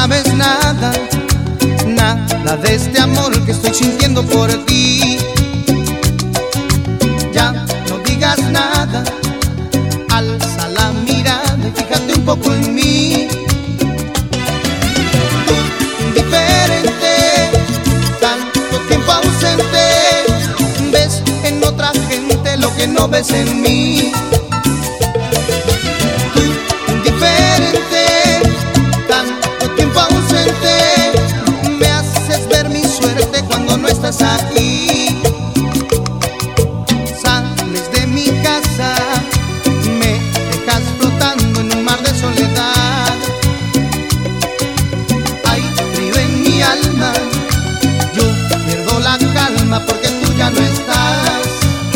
sabes nada, nada de este amor que estoy sintiendo por ti. Ya no digas nada, alza la mirada y fíjate un poco en mí. Tú, diferente, tanto tiempo ausente, ves en otra gente lo que no ves en mí. Aquí sales de mi casa, me dejas flotando en un mar de soledad. Hay frío en mi alma, yo pierdo la calma porque tú ya no estás.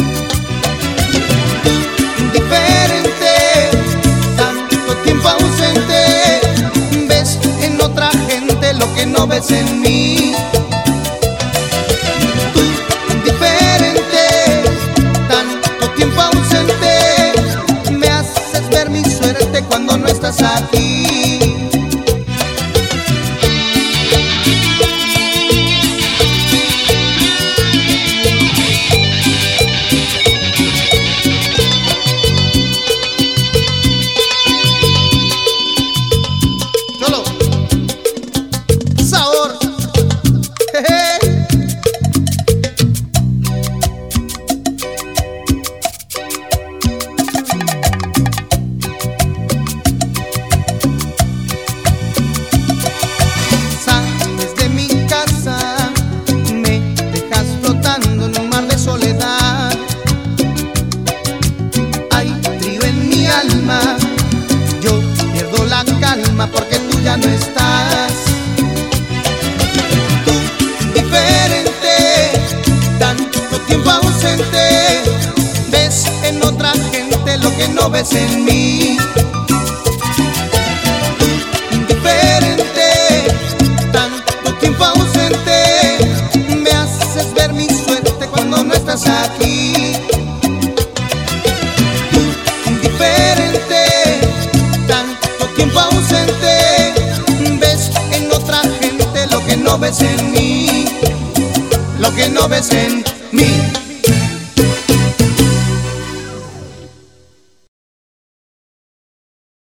Diferente, tanto tiempo ausente, ves en otra gente lo que no ves en mí. Cuando no estás aquí. Solo sabor. Yo pierdo la calma porque tú ya no estás. Tú, diferente, tanto tiempo ausente, ves en otra gente lo que no ves en mí. Tú, diferente, tanto tiempo ausente, me haces ver mi suerte cuando no estás aquí. Tiempo ausente, ves en otra gente lo que no ves en mí, lo que no ves en mí.